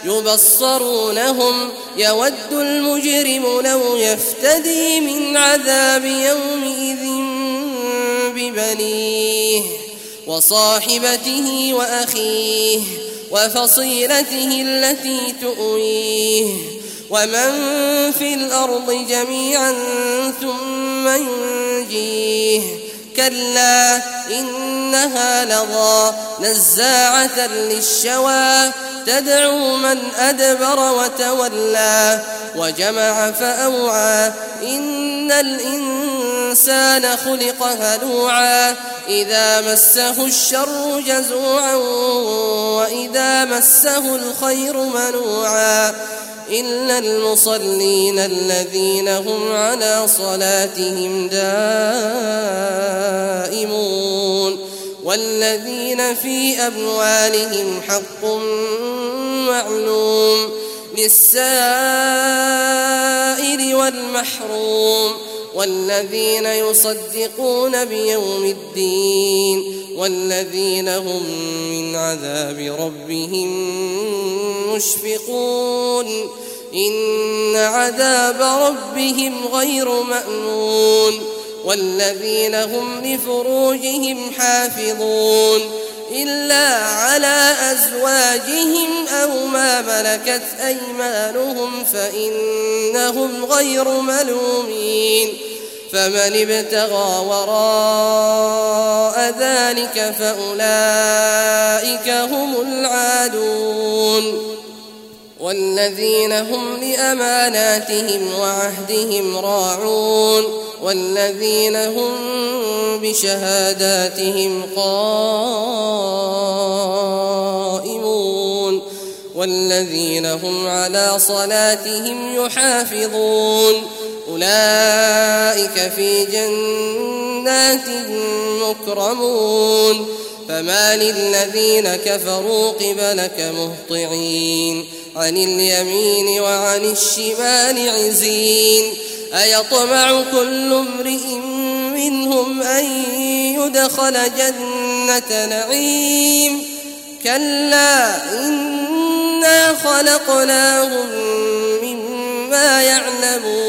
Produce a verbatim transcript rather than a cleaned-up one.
يبصرونهم يود المجرم لو يفتدي من عذاب يومئذ ببنيه وصاحبته وأخيه وفصيلته التي تؤويه ومن في الأرض جميعا ثم ينجيه كلا إنها لظى نزاعة للشوى تدعو من أدبر وتولى وجمع فأوعى إن الإنسان خلق هلوعا إذا مسه الشر جزوعا وإذا مسه الخير منوعا إلا المصلين الذين هم على صلاتهم دائمون والذين في أموالهم حق معلوم للسائل والمحروم والذين يصدقون بيوم الدين والذين هم من عذاب ربهم مشفقون إن عذاب ربهم غير مأمون والذين هم لفروجهم حافظون إلا على أزواجهم أو ما ملكت أيمانهم فإنهم غير ملومين فمن ابتغى وراء ذلك فأولئك هم العادون والذين هم لأماناتهم وعهدهم راعون والذين هم بشهاداتهم قائمون والذين هم على صلاتهم يحافظون أولئك في جنات مكرمون فما للذين كفروا قبلك مهطعين عن اليمين وعن الشمال عزين أيطمع كل امرئ منهم أن يدخل جنة نعيم كلا إنا خلقناهم مما يعلمون